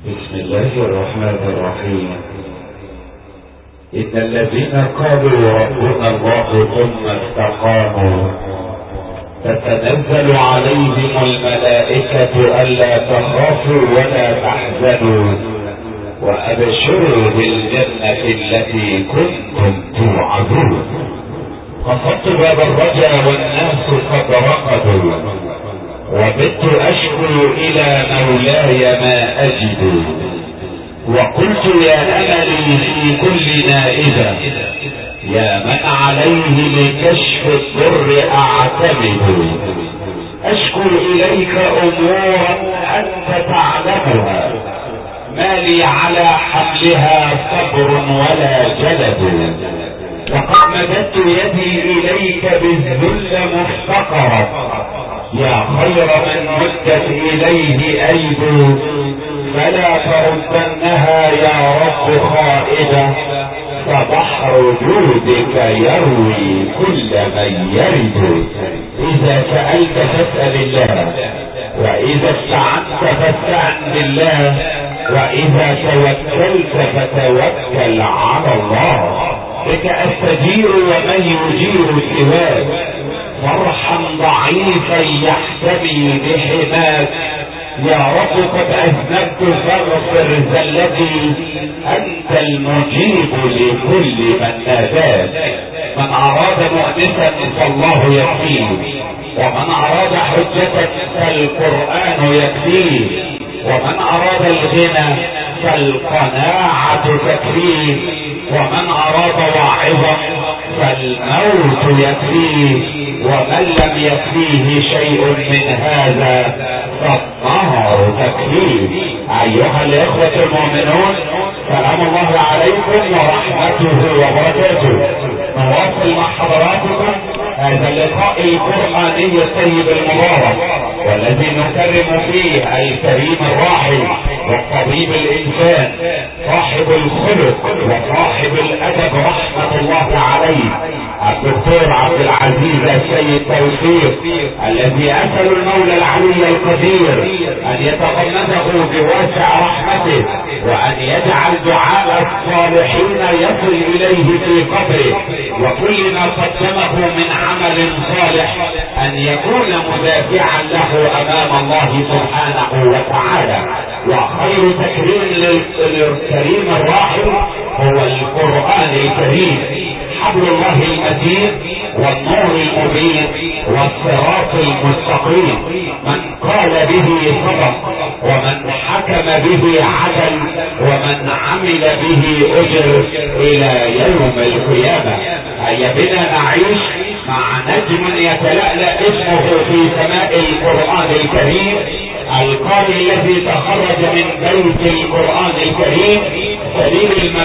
بسم الله الرحمن الرحيم. إن الذين قالوا ربنا الله ثم استقاموا تتنزل عليهم الملائكة ألا تخافوا ولا تحزنوا وأبشروا بالجنة التي كنتم توعدون. قصدت باب الرجا والناس قد رقدوا وبت أشكو إلى مولاي ما أجد وقلت يا أملي في كل نائبة يا من عليه لكشف الضر أعتمد. أشكو إليك أمورا أنت تعلمها ما لي على حملها صبر ولا جلد وقد مددت يدي إليك بالذل مفتقرا يا خير من مدت إليه أيد فلا تردنها يا رب خائبة فبحر جودك يروي كل من يرد. إذا سألت فاسأل الله وإذا استعنت فاستعن بالله وإذا توكلت فتوكل على الله. بك أستجير ومن يجير سواك فرحا ضعيفا يحتمي بحماك يا رب قد أذنبت فاغفر زلتي أنت المجيب لكل من ناداك. من أراد مؤنسا فالله يكفيه ومن أراد حجة فالقرآن يكفيه ومن أراد الغنى فالقناعة تكفيه ومن أراد واعظا فالموت يكفيه ومن لم يكفيه شيء من هذا فالنار تكفيه. أيها الإخوة المؤمنون سلام الله عليكم ورحمته وبركاته. نواصل مع حضراتكم هذا اللقاء القرآني الطيب المبارك والذي نكرم فيه الكريم الراحل والطبيب الإنسان صاحب الخلق وصاحب الأدب رحمة الله عليه الدكتور عبد العزيز السيد توفيق الذي أسأل المولى العلي القدير أن يتغمده بواسع رحمته وأن يجعل دعاء الصالحين يصل إليه في قبره وكل ما قدمه من عمل صالح أن يكون مدافعا له أمام الله سبحانه وتعالى. وخير تكريم للكريم الراحل هو القرآن الكريم حبل الله المتين والنور المبين والصراط المستقيم. من قال به صدق ومن حكم به عدل ومن عمل به أجر إلى يوم القيامة. هيا بنا نعيش مع نجم يتلألأ اسمه في سماء القرآن الكريم القارئ الذي تخرج من بيت القرآن الكريم سليم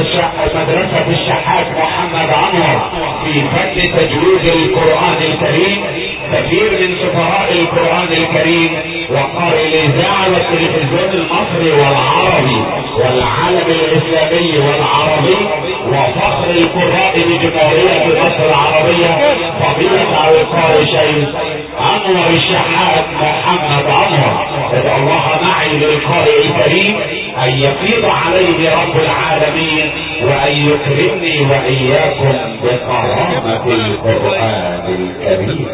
مدرسة الشحات محمد عنور في فن تجويد القرآن الكريم كثير من سفراء القرآن الكريم وقارئ الإذاعة والتلفزيون المصري والعربي والعالم الإسلامي والعربي وفخر القراء بجمهورية مصر العربية فضيلة القارئ شيخ أنور الشحات محمد عنور. ادعو الله معي للقارئ الكريم أن يفيض عليه رب العالمين وأن يكرمني وإياكم بكرامة القرآن الكريم.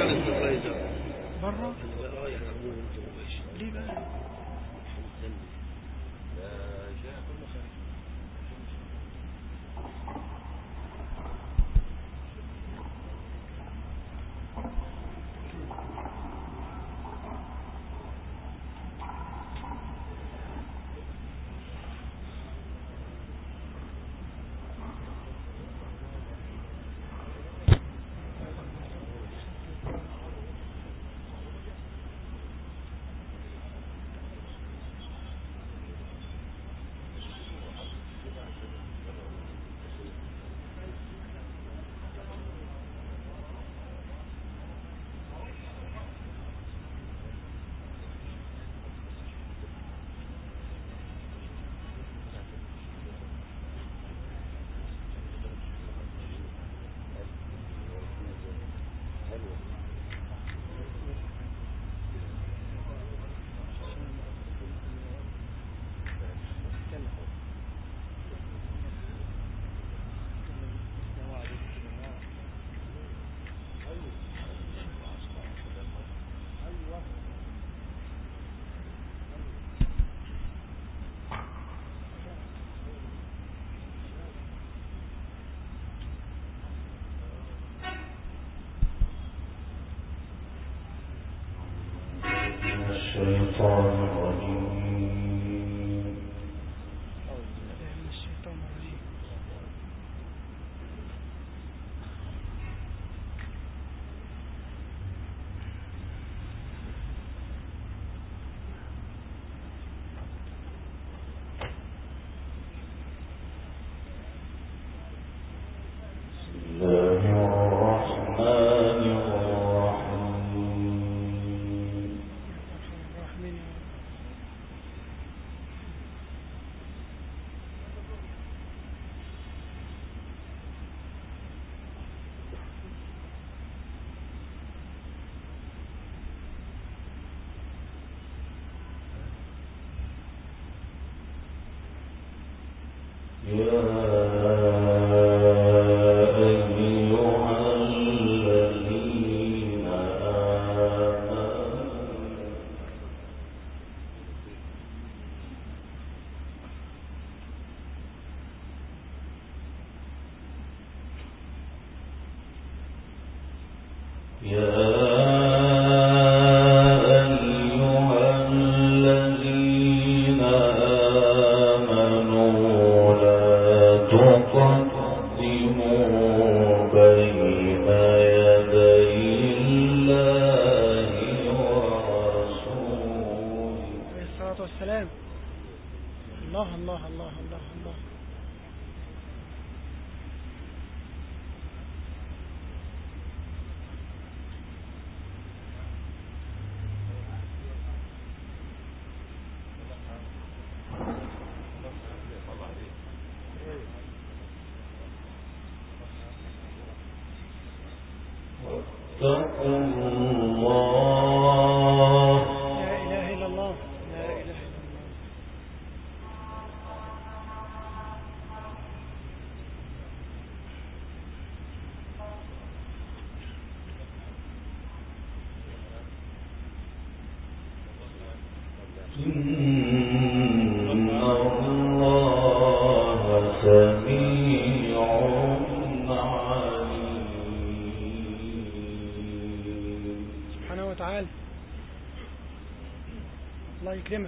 الله يكرمك.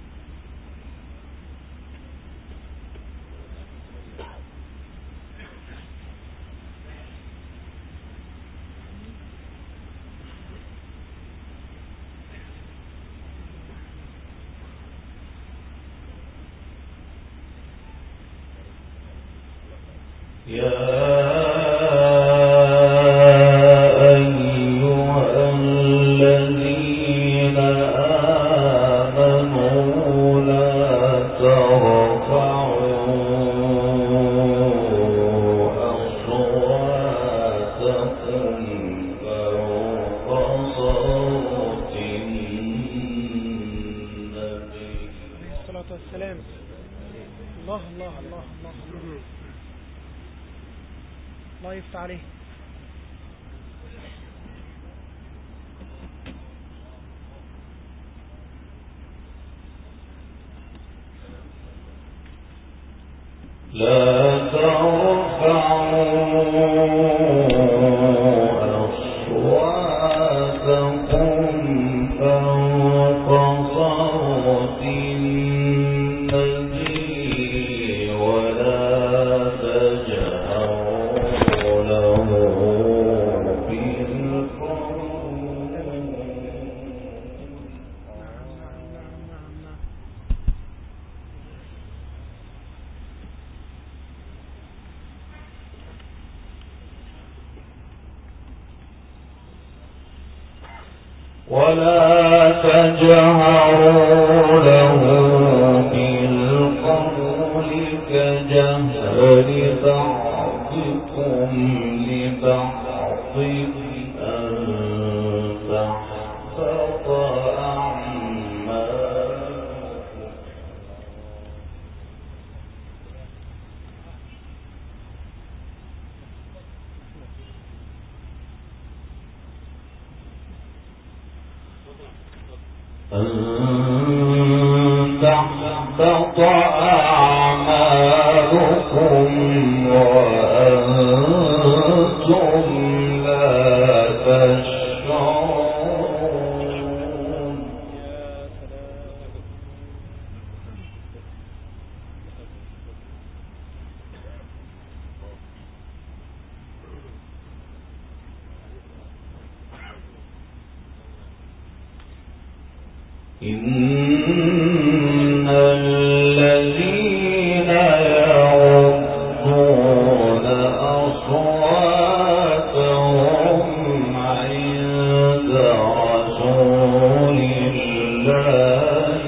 الله يفتح عليه. لا ترفعوا أصواتكم فوق صوت النبي ولا تجهروا له بالقول كجهر بعضكم لبعض أن تحبط أعمالكم. تحبط أعمالكم وأنتم لا تشعرون. إن الذين يغضون أصواتهم عند رسول الله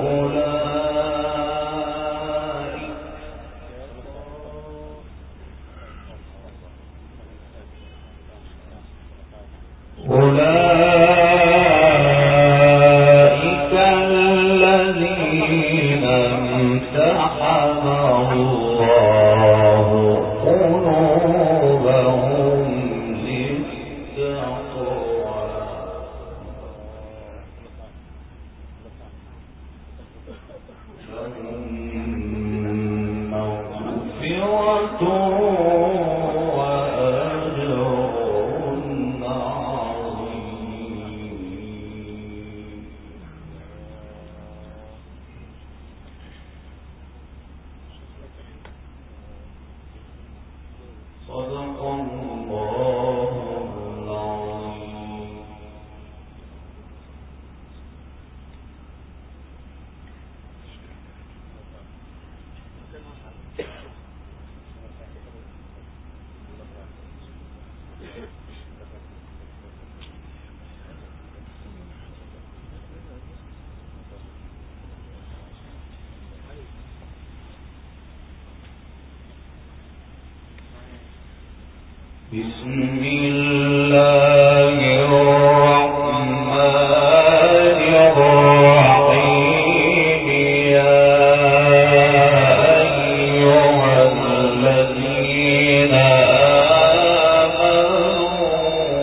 أولئك الذين امتحن الله قلوبهم للتقوى لهم مغفرة بسم الله الرحمن الرحيم يا أيها الذين آمنوا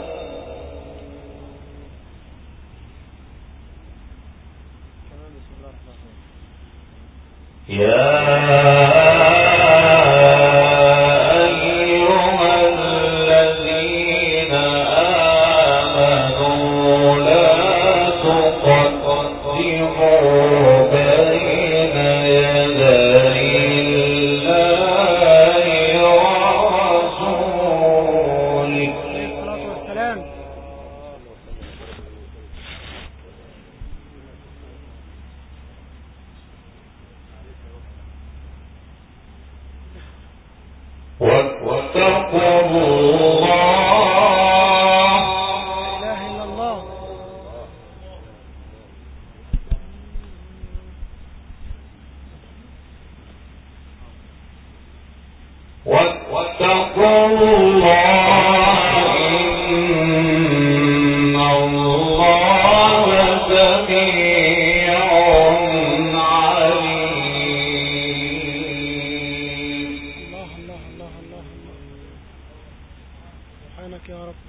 واتقوا الله لا إله إلا الله واتقوا الله إن الله سميع عليم. الله الله الله الله سبحانك يا رب.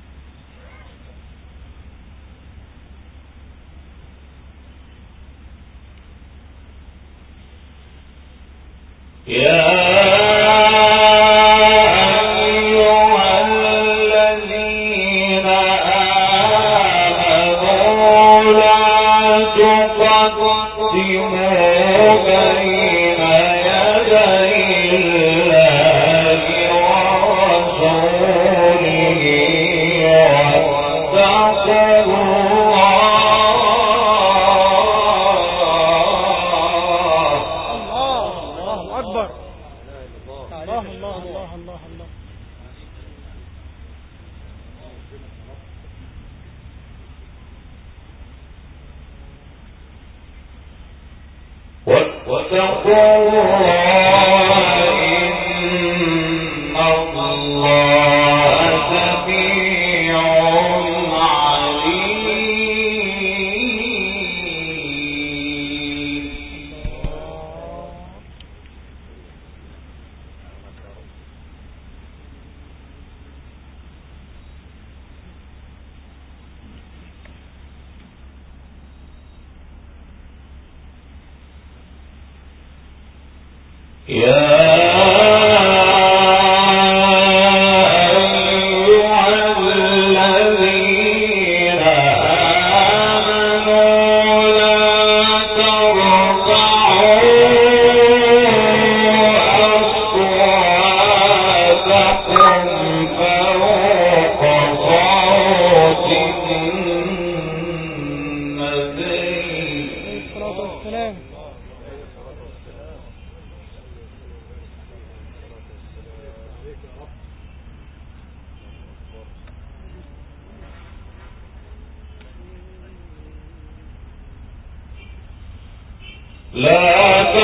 النبي والسلام. لا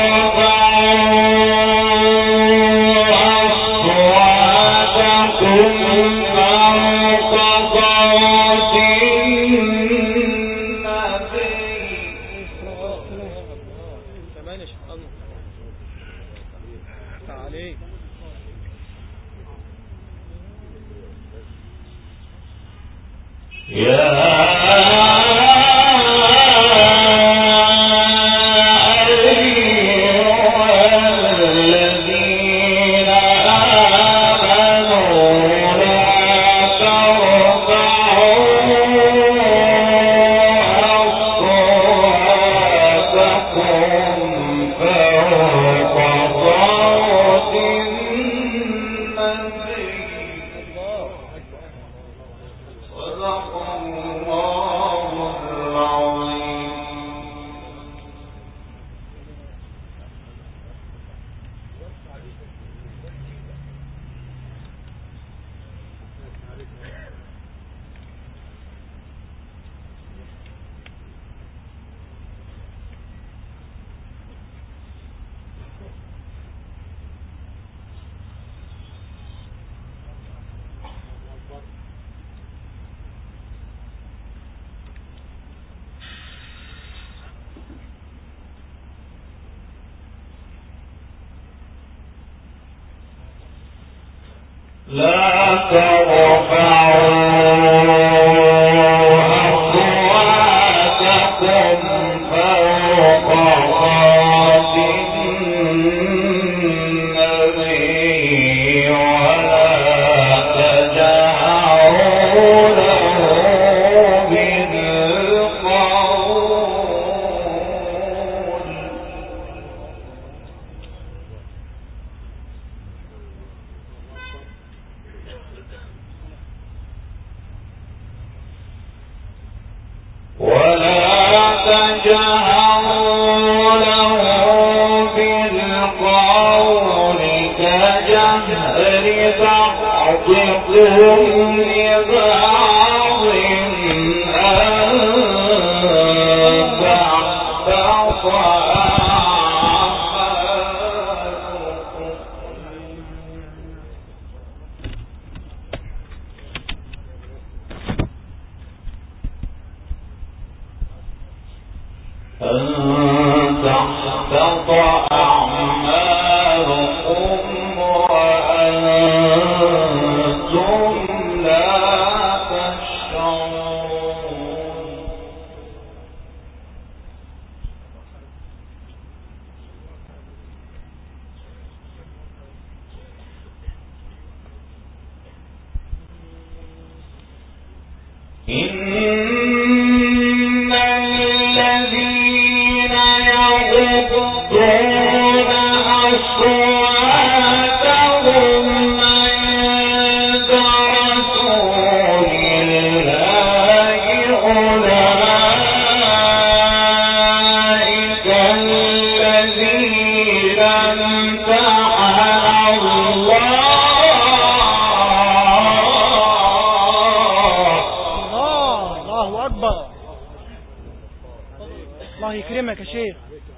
الله يكرمك يا شيخ.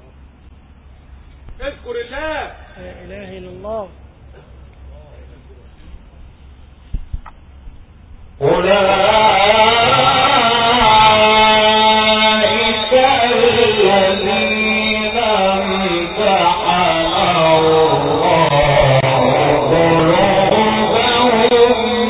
اذكر الله. لا إله إلا الله. أولئك الذين امتحن الله قلوبهم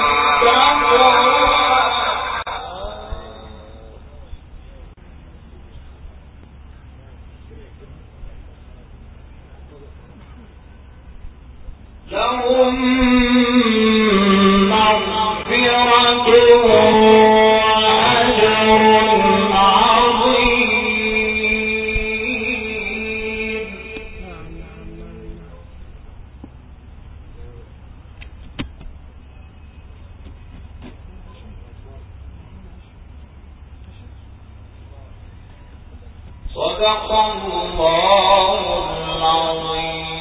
لهم مغفرة وأجر عظيم. صدق الله العظيم.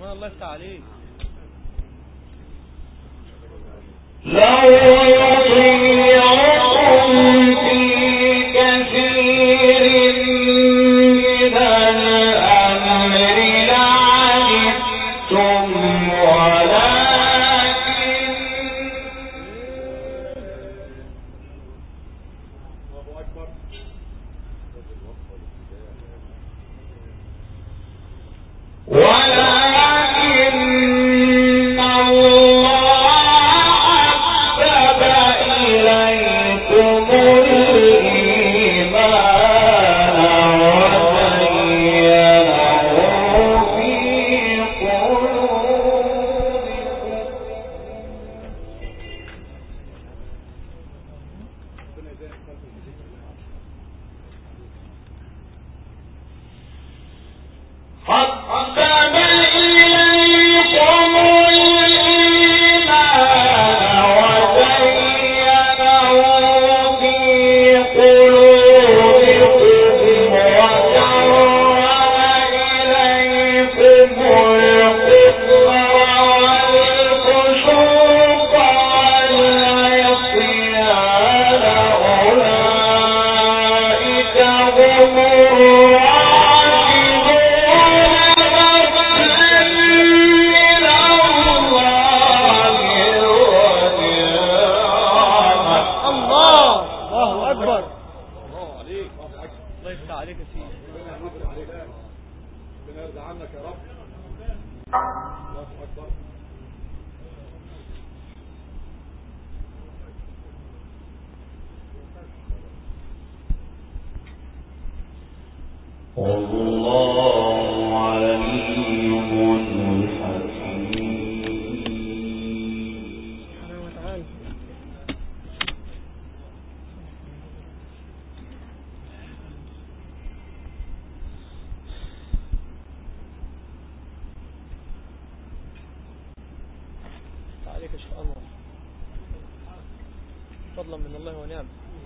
الله يفتح عليك. لو يطيعكم في كثير من الأمر لعنتم ولكن الله حبب إليكم الإيمان وزينه في فضلا من الله ونعم.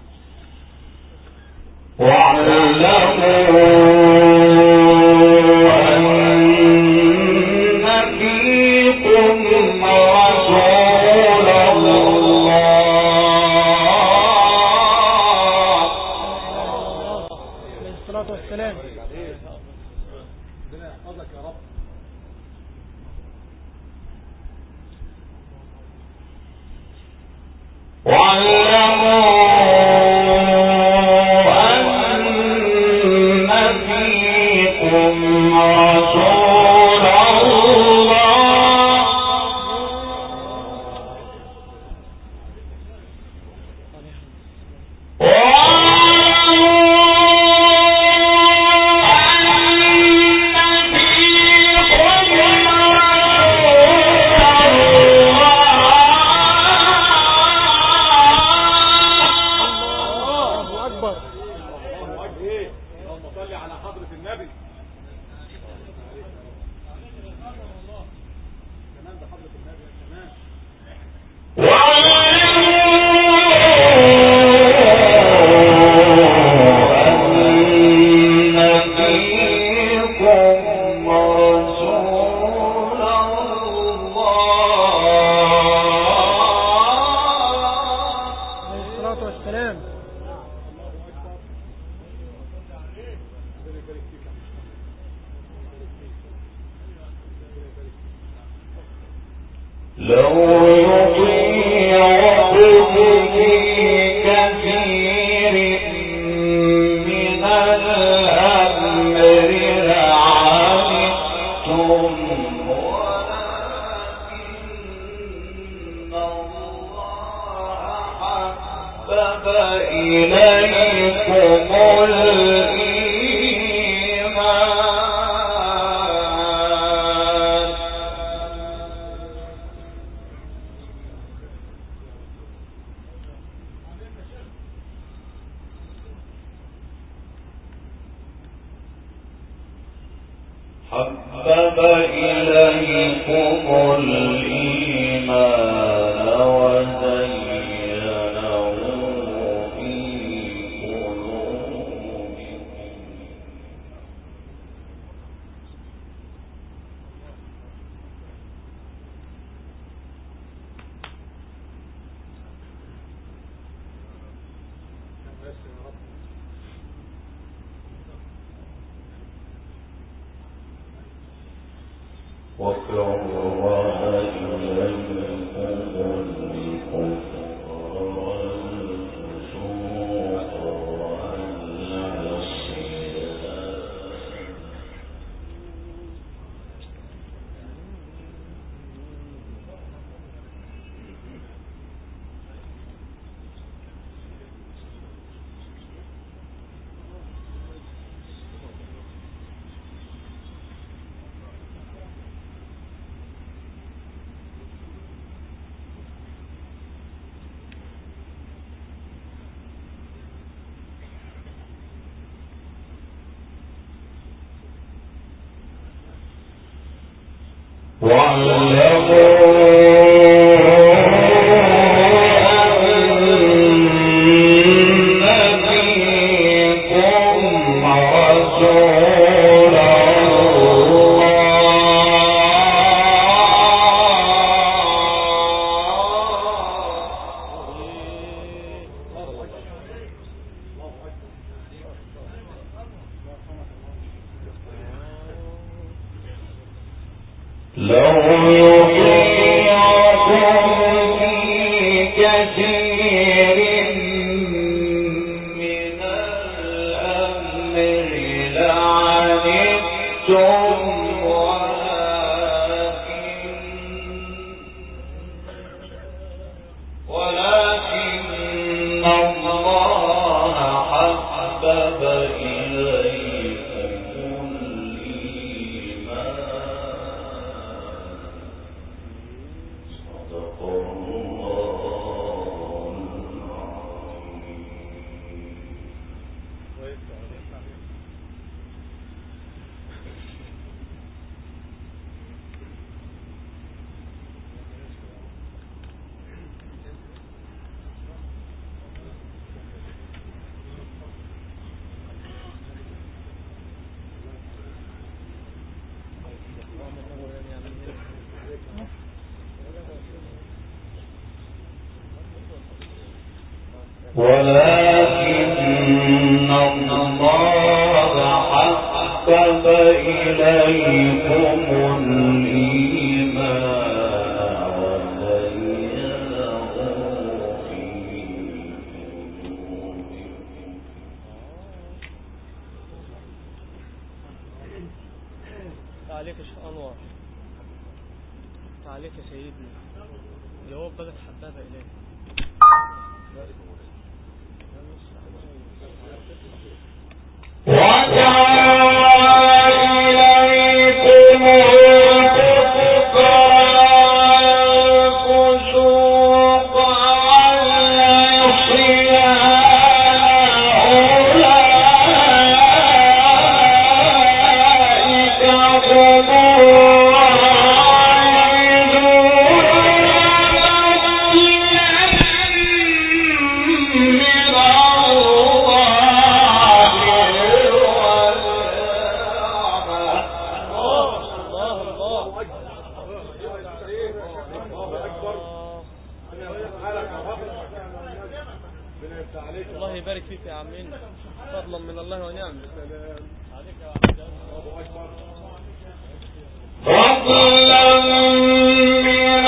حبب إليكم الإيمان وزينه في قلوبكم ولكن الله حبب إليكم الإيمان وزينه في قلوبكم. تعليق يا شيخ أنور، تعليق يا سيدنا، جواب بدك حبابة إليه. الله يبارك فيك يا عمين، فضلا من الله ونعمه. عليك يا عبد الله. فضلا من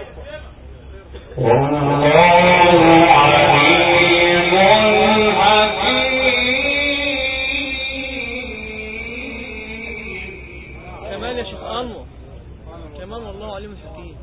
كمان يا شيخ أنور كمان والله عليم حكيم.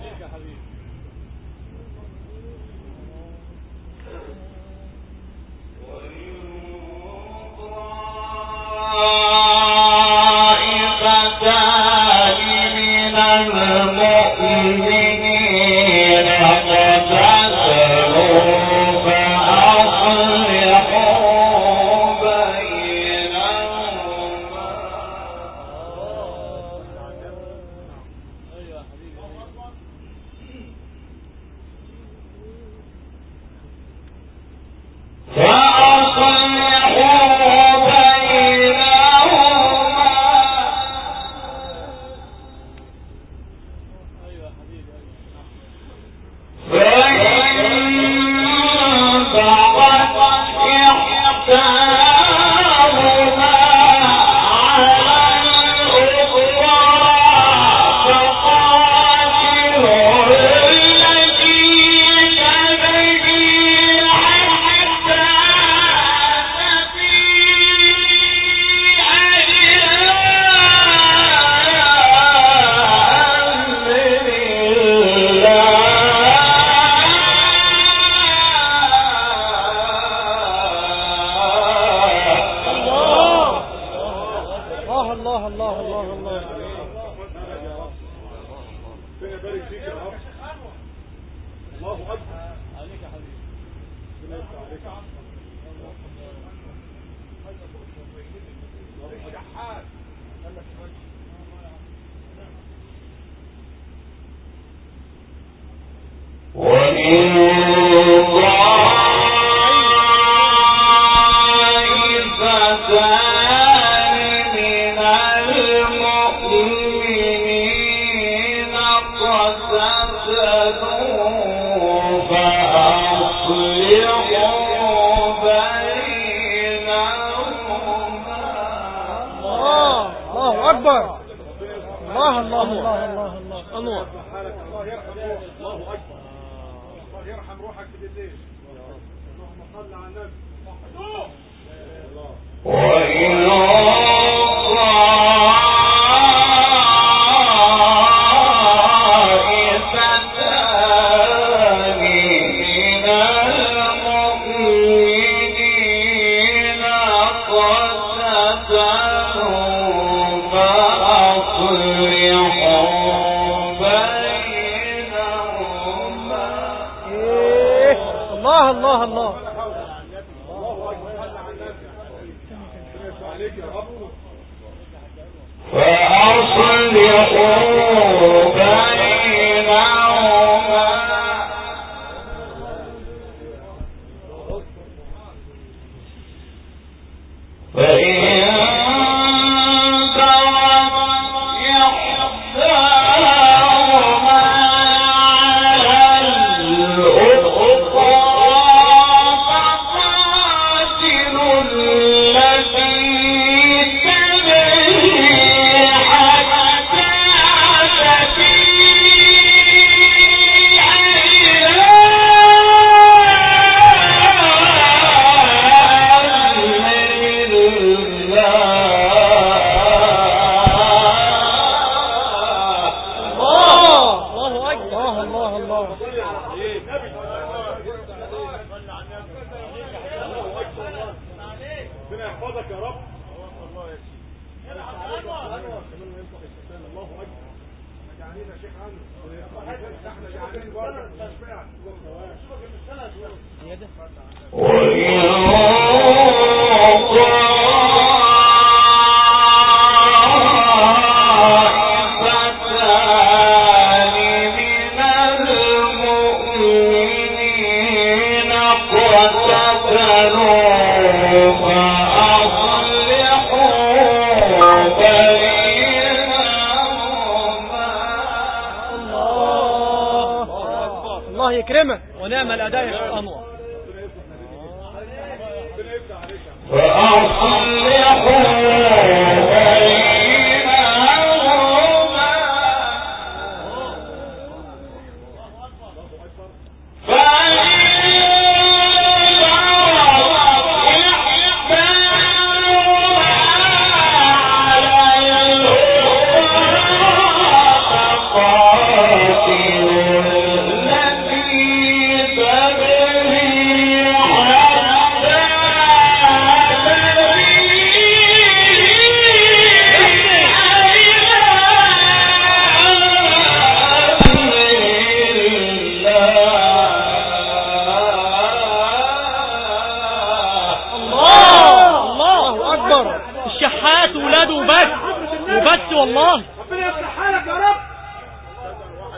يكرمك ونعم الأداء يا شيخ أنور.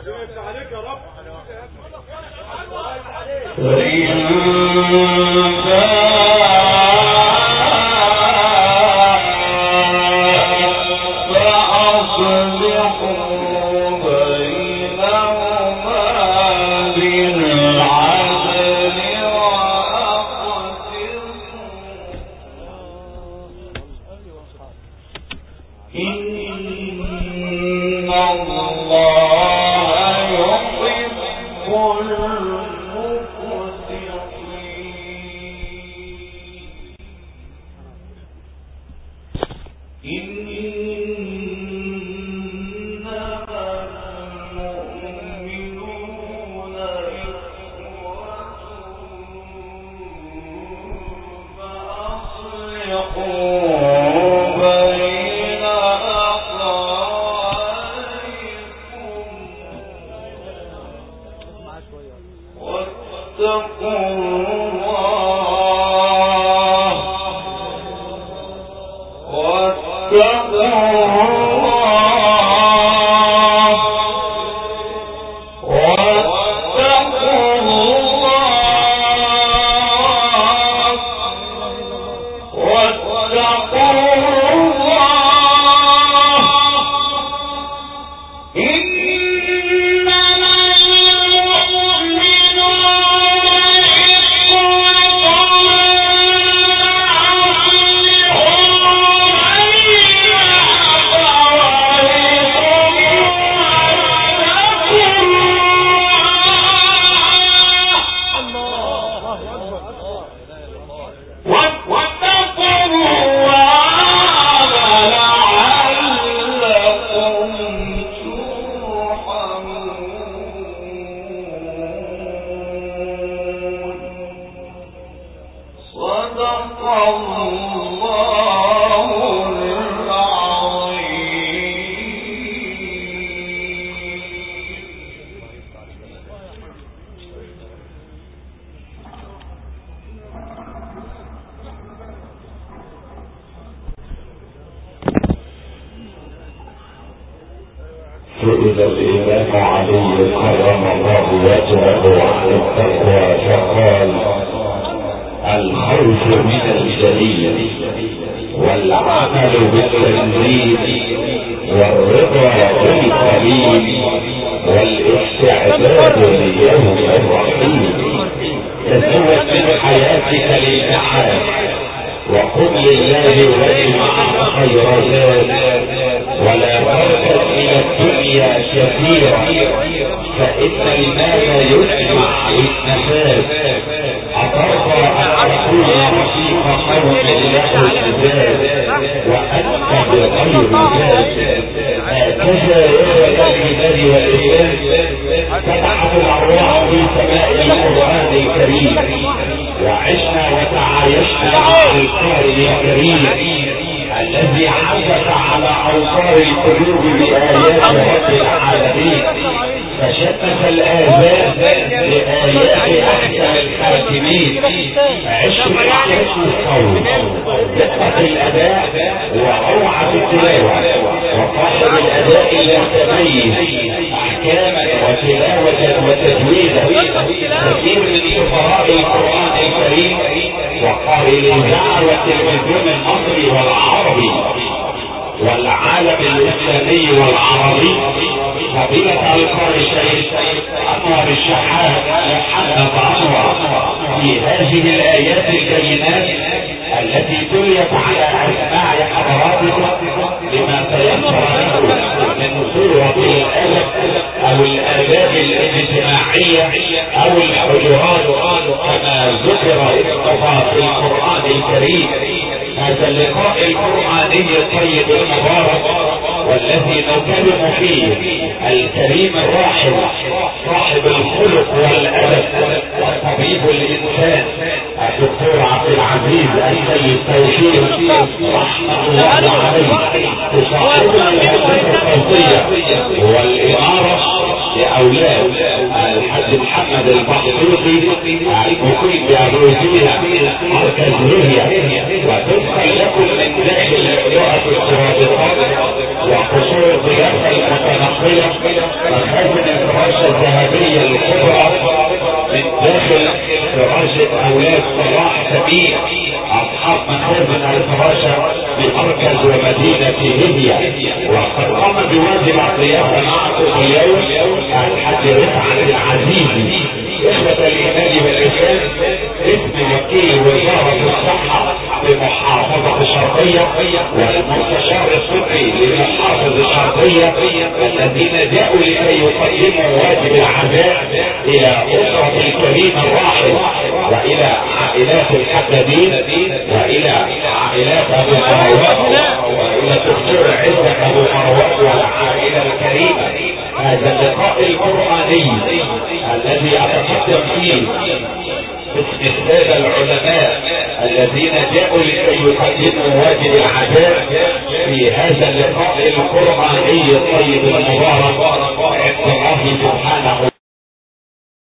سئل الإمام علي كرم الله وجهه عن التقوى فقال: الخوف من الجليل والعمل بالتنزيل والرضا بالقليل والاستعداد ليوم الرحيل. تزود من حياتك للمحال وقل لله واجمع خيرات ولا تركز الى الدنيا كثيرا فان المال يجمع للنفاذ. اترضى ان تكون رفيق قوم له العباد وانت بغير ذات؟ هكذا يرى العباد والعباد تبعث الارواح في سماء القران الكريم وعشنا وتعايشنا مع القارئ الكريم الذي عزف على اوتار القلوب بايات رب العالمين فشتت الاذان بايات احسن الحاكمين. عشق الصوت دقة الاداء وروعة التلاوة وصاحب الاداء المتميز احكاما وتلاوة وتجويدا. كثير من شفراء القرآن الكريم وقارئ الاذاعة والتلفزيون المصري والعربي والعالم الاسلامي والعربي فضيلة القارئ الشيخ انور الشحات محمد انور في هذه الايات الكريمات التي تليت على اسماع حضراتكم لما تيسر له من صورة الادب او الاداب الاجتماعية او الحجرات كما ذكر اصطفى في القرآن الكريم. هذا اللقاء القرآني الطيب المبارك والذي نتكلم فيه الكريم الراحل صاحب الخلق والادب وطبيب الانسان الدكتور عبد العزيز السيد توفيق رحمه الله عليه تصاحبنا الهندسه الصوتيه والاماره لاولاد الحاج محمد البحثوثي المقيم بأبروزيها مركز ليبيا وتدخل لكم من داخل رؤى السرادقات وقصور الضيافه المتنقله مخازن الفراشة الذهبية الكبرى من داخل فراشة اولاد صلاح سبيل اصحاب مخازن الفراشة بمركز ومدينة ليبيا. وقد قام بواجب الضيافة معكم اليوم الحاج رفعت العزيزي اخوة الايمان والاسلام اسم وكيل وزارة الصحة بمحافظة الشرقية والمستشار الصدقي لمحافظ الشرقية الذين جاءوا لكي يقدموا واجب العزاء الى اسرة الكريم الراحل والى عائلات الحدادين والى عائلات ابو مروان والى الدكتور عزت ابو مروان والعائلة الكريمة. هذا اللقاء القرآني الذي اتقدم فيه باسم السادة العلماء الذين جاءوا لكي يقدموا واجب العزاء في هذا اللقاء القرآني الطيب المبارك عند الله